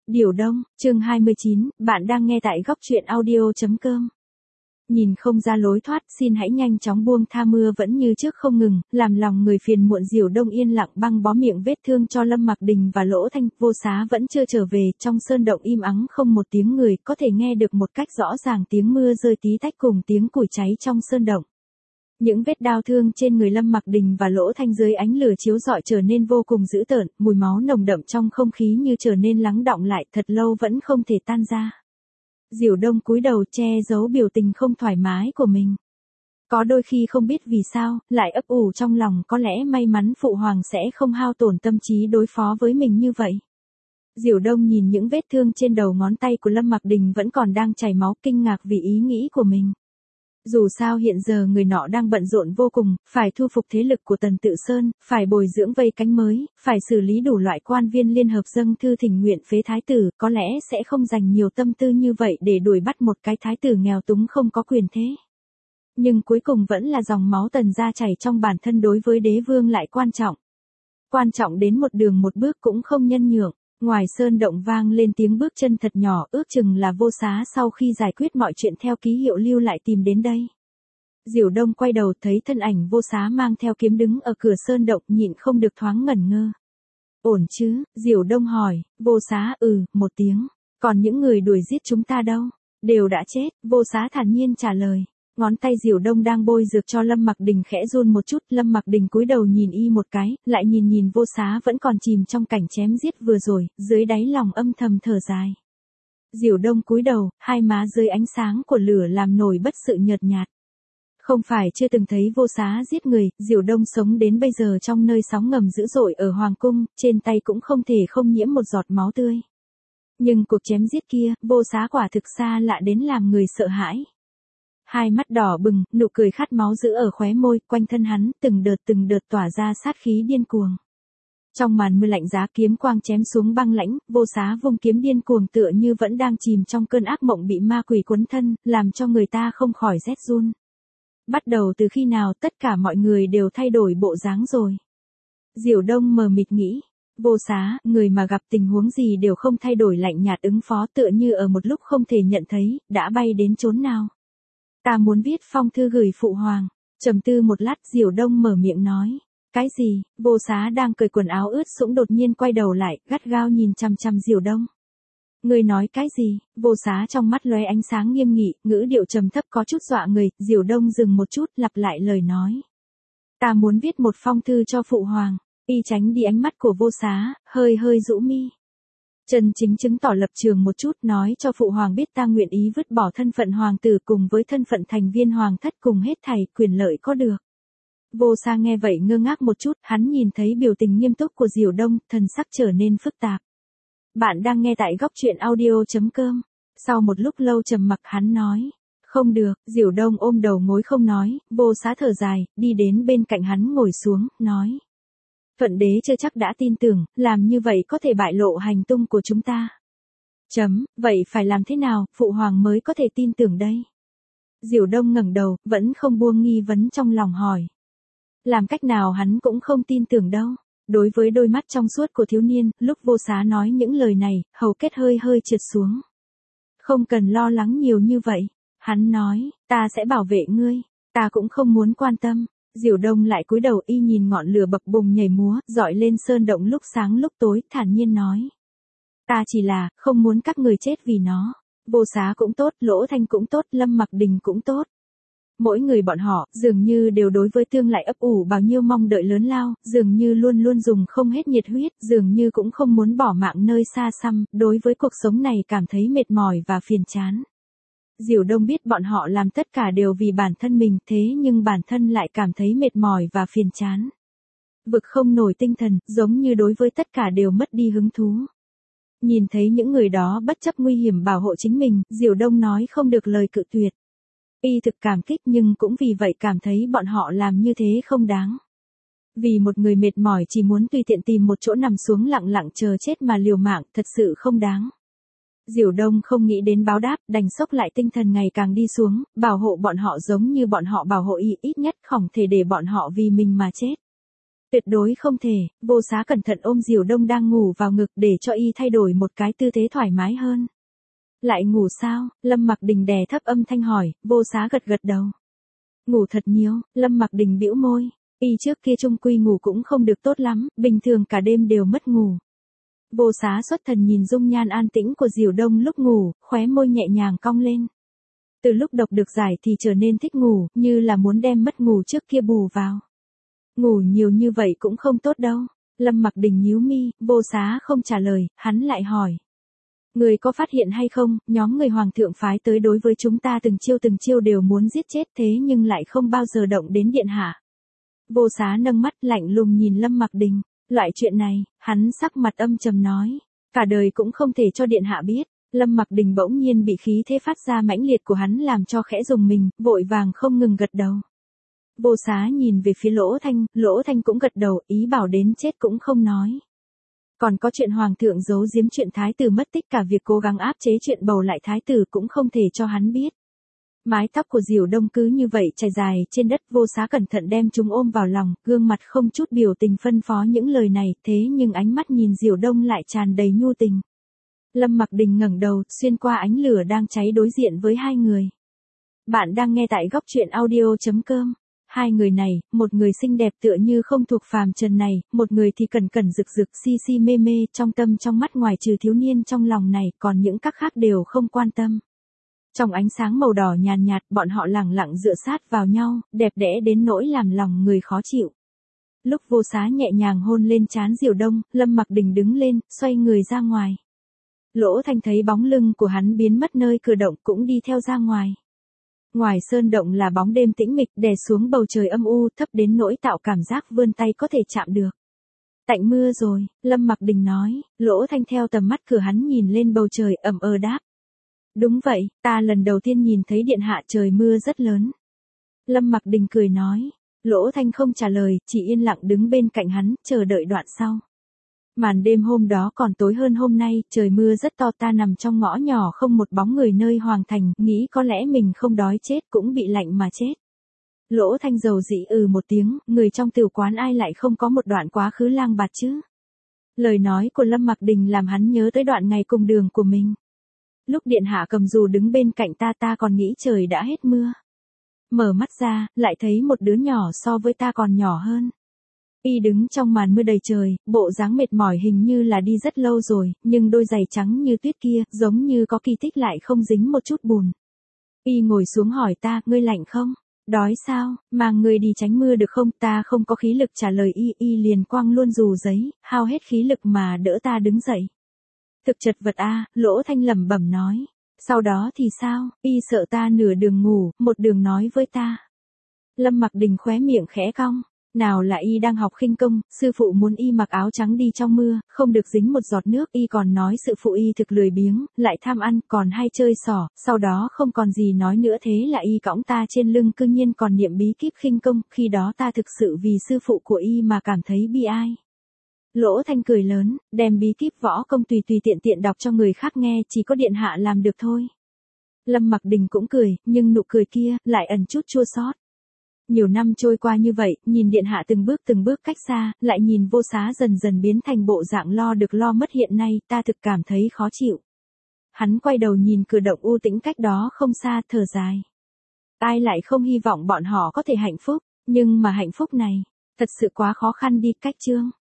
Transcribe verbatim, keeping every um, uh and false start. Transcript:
Điều Đông, chương hai mươi chín, bạn đang nghe tại góc truyện audio chấm com. Nhìn không ra lối thoát, xin hãy nhanh chóng buông tha, mưa vẫn như trước không ngừng, làm lòng người phiền muộn. Diều Đông yên lặng băng bó miệng vết thương cho Lâm Mặc Đình và Lỗ Thanh. Vô Xá vẫn chưa trở về, trong sơn động im ắng không một tiếng người, có thể nghe được một cách rõ ràng tiếng mưa rơi tí tách cùng tiếng củi cháy trong sơn động. Những vết đao thương trên người Lâm Mặc Đình và Lỗ Thanh dưới ánh lửa chiếu rọi trở nên vô cùng dữ tợn, mùi máu nồng đậm trong không khí như trở nên lắng đọng lại, thật lâu vẫn không thể tan ra. Diều Đông cúi đầu che giấu biểu tình không thoải mái của mình. Có đôi khi không biết vì sao, lại ấp ủ trong lòng, có lẽ may mắn Phụ Hoàng sẽ không hao tổn tâm trí đối phó với mình như vậy. Diều Đông nhìn những vết thương trên đầu ngón tay của Lâm Mặc Đình vẫn còn đang chảy máu, kinh ngạc vì ý nghĩ của mình. Dù sao hiện giờ người nọ đang bận rộn vô cùng, phải thu phục thế lực của Tần Tự Sơn, phải bồi dưỡng vây cánh mới, phải xử lý đủ loại quan viên liên hợp dâng thư thỉnh nguyện phế thái tử, có lẽ sẽ không dành nhiều tâm tư như vậy để đuổi bắt một cái thái tử nghèo túng không có quyền thế. Nhưng cuối cùng vẫn là dòng máu Tần gia chảy trong bản thân đối với đế vương lại quan trọng. Quan trọng đến một đường một bước cũng không nhân nhượng. Ngoài sơn động vang lên tiếng bước chân thật nhỏ, ước chừng là Vô Xá sau khi giải quyết mọi chuyện theo ký hiệu lưu lại tìm đến đây. Diều Đông quay đầu thấy thân ảnh Vô Xá mang theo kiếm đứng ở cửa sơn động, nhịn không được thoáng ngẩn ngơ. Ổn chứ? Diều Đông hỏi. Vô Xá ừ, một tiếng. Còn những người đuổi giết chúng ta đâu? Đều đã chết, Vô Xá thản nhiên trả lời. Ngón tay Diều Đông đang bôi dược cho Lâm Mặc Đình khẽ run một chút, Lâm Mặc Đình cúi đầu nhìn y một cái, lại nhìn nhìn Vô Xá vẫn còn chìm trong cảnh chém giết vừa rồi, dưới đáy lòng âm thầm thở dài. Diều Đông cúi đầu, hai má dưới ánh sáng của lửa làm nổi bất sự nhợt nhạt. Không phải chưa từng thấy Vô Xá giết người, Diều Đông sống đến bây giờ trong nơi sóng ngầm dữ dội ở Hoàng cung, trên tay cũng không thể không nhiễm một giọt máu tươi. Nhưng cuộc chém giết kia, Vô Xá quả thực xa lạ đến làm người sợ hãi. Hai mắt đỏ bừng, nụ cười khát máu giữ ở khóe môi, quanh thân hắn, từng đợt từng đợt tỏa ra sát khí điên cuồng. Trong màn mưa lạnh giá, kiếm quang chém xuống băng lãnh, Vô Xá vung kiếm điên cuồng tựa như vẫn đang chìm trong cơn ác mộng bị ma quỷ quấn thân, làm cho người ta không khỏi rét run. Bắt đầu từ khi nào tất cả mọi người đều thay đổi bộ dáng rồi? Diều Đông mờ mịt nghĩ. Vô Xá, người mà gặp tình huống gì đều không thay đổi, lạnh nhạt ứng phó tựa như ở một lúc không thể nhận thấy, đã bay đến chốn nào? Ta muốn viết phong thư gửi Phụ Hoàng. Trầm tư một lát, Diều Đông mở miệng nói. Cái gì? Vô Xá đang cởi quần áo ướt sũng đột nhiên quay đầu lại, gắt gao nhìn chằm chằm Diều Đông. Ngươi nói cái gì? Vô Xá trong mắt lóe ánh sáng nghiêm nghị, ngữ điệu trầm thấp có chút dọa người. Diều Đông dừng một chút, lặp lại lời nói. Ta muốn viết một phong thư cho Phụ Hoàng. Y tránh đi ánh mắt của Vô Xá, hơi hơi rũ mi. Chân chính chứng tỏ lập trường một chút, nói cho Phụ Hoàng biết ta nguyện ý vứt bỏ thân phận hoàng tử cùng với thân phận thành viên hoàng thất cùng hết thảy quyền lợi có được. Vô Xá nghe vậy ngơ ngác một chút, hắn nhìn thấy biểu tình nghiêm túc của Diều Đông, thần sắc trở nên phức tạp. Bạn đang nghe tại góc truyện audio chấm com. Sau một lúc lâu trầm mặc hắn nói. Không được, Diều Đông ôm đầu ngồi không nói, Vô Xá thở dài, đi đến bên cạnh hắn ngồi xuống, nói. Thuận đế chưa chắc đã tin tưởng, làm như vậy có thể bại lộ hành tung của chúng ta. Chấm, vậy phải làm thế nào, Phụ Hoàng mới có thể tin tưởng đây? Diều Đông ngẩng đầu, vẫn không buông nghi vấn trong lòng hỏi. Làm cách nào hắn cũng không tin tưởng đâu. Đối với đôi mắt trong suốt của thiếu niên, lúc Vô Xá nói những lời này, hầu kết hơi hơi trượt xuống. Không cần lo lắng nhiều như vậy. Hắn nói, ta sẽ bảo vệ ngươi, ta cũng không muốn quan tâm. Diều Đông lại cúi đầu, y nhìn ngọn lửa bập bùng nhảy múa, dọi lên sơn động lúc sáng lúc tối, thản nhiên nói. Ta chỉ là, không muốn các người chết vì nó. Vô Xá cũng tốt, Lỗ Thanh cũng tốt, Lâm Mặc Đình cũng tốt. Mỗi người bọn họ, dường như đều đối với tương lai ấp ủ bao nhiêu mong đợi lớn lao, dường như luôn luôn dùng không hết nhiệt huyết, dường như cũng không muốn bỏ mạng nơi xa xăm, đối với cuộc sống này cảm thấy mệt mỏi và phiền chán. Diều Đông biết bọn họ làm tất cả đều vì bản thân mình, thế nhưng bản thân lại cảm thấy mệt mỏi và phiền chán. Vực không nổi tinh thần, giống như đối với tất cả đều mất đi hứng thú. Nhìn thấy những người đó bất chấp nguy hiểm bảo hộ chính mình, Diều Đông nói không được lời cự tuyệt. Y thực cảm kích nhưng cũng vì vậy cảm thấy bọn họ làm như thế không đáng. Vì một người mệt mỏi chỉ muốn tùy tiện tìm một chỗ nằm xuống lặng lặng chờ chết mà liều mạng, thật sự không đáng. Diều Đông không nghĩ đến báo đáp, đành sốc lại tinh thần ngày càng đi xuống, bảo hộ bọn họ giống như bọn họ bảo hộ y, ít nhất không thể để bọn họ vì mình mà chết. Tuyệt đối không thể, Vô Xá cẩn thận ôm Diều Đông đang ngủ vào ngực để cho y thay đổi một cái tư thế thoải mái hơn. Lại ngủ sao? Lâm Mặc Đình đè thấp âm thanh hỏi, Vô Xá gật gật đầu. Ngủ thật nhiều, Lâm Mặc Đình bĩu môi, y trước kia chung quy ngủ cũng không được tốt lắm, bình thường cả đêm đều mất ngủ. Vô Xá xuất thần nhìn dung nhan an tĩnh của Diều Đông lúc ngủ, khóe môi nhẹ nhàng cong lên. Từ lúc độc được giải thì trở nên thích ngủ, như là muốn đem mất ngủ trước kia bù vào. Ngủ nhiều như vậy cũng không tốt đâu. Lâm Mặc Đình nhíu mi, Vô Xá không trả lời, hắn lại hỏi. Người có phát hiện hay không, nhóm người hoàng thượng phái tới đối với chúng ta từng chiêu từng chiêu đều muốn giết chết thế nhưng lại không bao giờ động đến điện hạ. Vô Xá nâng mắt lạnh lùng nhìn Lâm Mặc Đình, loại chuyện này, hắn sắc mặt âm trầm nói, cả đời cũng không thể cho điện hạ biết. Lâm Mặc Đình bỗng nhiên bị khí thế phát ra mãnh liệt của hắn làm cho khẽ rùng mình, vội vàng không ngừng gật đầu. Vô Xá nhìn về phía Lỗ Thanh, Lỗ Thanh cũng gật đầu, ý bảo đến chết cũng không nói. Còn có chuyện hoàng thượng giấu giếm chuyện thái tử mất tích, cả việc cố gắng áp chế chuyện bầu lại thái tử cũng không thể cho hắn biết. Mái tóc của Diều Đông cứ như vậy trải dài trên đất, Vô Xá cẩn thận đem chúng ôm vào lòng, gương mặt không chút biểu tình phân phó những lời này, thế nhưng ánh mắt nhìn Diều Đông lại tràn đầy nhu tình. Lâm Mặc Đình ngẩng đầu, xuyên qua ánh lửa đang cháy đối diện với hai người. Bạn đang nghe tại góc truyện audio chấm com. Hai người này, một người xinh đẹp tựa như không thuộc phàm trần này, một người thì cẩn cẩn rực rực si si mê mê, trong tâm trong mắt ngoài trừ thiếu niên trong lòng này, còn những các khác đều không quan tâm. Trong ánh sáng màu đỏ nhàn nhạt, bọn họ lẳng lặng dựa sát vào nhau, đẹp đẽ đến nỗi làm lòng người khó chịu. Lúc Vô Xá nhẹ nhàng hôn lên trán Diều Đông, Lâm Mặc Đình đứng lên, xoay người ra ngoài. Lỗ Thanh thấy bóng lưng của hắn biến mất nơi cửa động cũng đi theo ra ngoài. Ngoài sơn động là bóng đêm tĩnh mịch đè xuống bầu trời âm u thấp đến nỗi tạo cảm giác vươn tay có thể chạm được. Tạnh mưa rồi, Lâm Mặc Đình nói, Lỗ Thanh theo tầm mắt cửa hắn nhìn lên bầu trời ẩm ờ đáp. Đúng vậy, ta lần đầu tiên nhìn thấy điện hạ trời mưa rất lớn. Lâm Mặc Đình cười nói, Lỗ Thanh không trả lời, chỉ yên lặng đứng bên cạnh hắn, chờ đợi đoạn sau. Màn đêm hôm đó còn tối hơn hôm nay, trời mưa rất to, ta nằm trong ngõ nhỏ không một bóng người nơi hoàng thành, nghĩ có lẽ mình không đói chết cũng bị lạnh mà chết. Lỗ Thanh dầu dĩ ừ một tiếng, người trong tiểu quán ai lại không có một đoạn quá khứ lang bạt chứ. Lời nói của Lâm Mặc Đình làm hắn nhớ tới đoạn ngày cùng đường của mình. Lúc điện hạ cầm dù đứng bên cạnh ta ta còn nghĩ trời đã hết mưa. Mở mắt ra, lại thấy một đứa nhỏ so với ta còn nhỏ hơn. Y đứng trong màn mưa đầy trời, bộ dáng mệt mỏi hình như là đi rất lâu rồi, nhưng đôi giày trắng như tuyết kia, giống như có kỳ tích lại không dính một chút bùn. Y ngồi xuống hỏi ta, ngươi lạnh không? Đói sao? Mang ngươi đi tránh mưa được không? Ta không có khí lực trả lời y, y liền quăng luôn dù giấy, hao hết khí lực mà đỡ ta đứng dậy. Thực chật vật a, Lỗ Thanh lẩm bẩm nói. Sau đó thì sao? Y sợ ta nửa đường ngủ, một đường nói với ta. Lâm Mặc Đình khóe miệng khẽ cong. Nào là y đang học khinh công, sư phụ muốn y mặc áo trắng đi trong mưa, không được dính một giọt nước, y còn nói sư phụ y thực lười biếng, lại tham ăn, còn hay chơi xỏ, sau đó không còn gì nói nữa, thế là y cõng ta trên lưng, cư nhiên còn niệm bí kíp khinh công, khi đó ta thực sự vì sư phụ của y mà cảm thấy bi ai. Lỗ Thanh cười lớn, đem bí kíp võ công tùy tùy tiện tiện đọc cho người khác nghe, chỉ có điện hạ làm được thôi. Lâm Mặc Đình cũng cười, nhưng nụ cười kia lại ẩn chút chua xót. Nhiều năm trôi qua như vậy, nhìn điện hạ từng bước từng bước cách xa, lại nhìn Vô Xá dần dần biến thành bộ dạng lo được lo mất hiện nay, ta thực cảm thấy khó chịu. Hắn quay đầu nhìn cửa động u tĩnh cách đó không xa, thở dài. Ai lại không hy vọng bọn họ có thể hạnh phúc, nhưng mà hạnh phúc này, thật sự quá khó khăn đi. Cách chương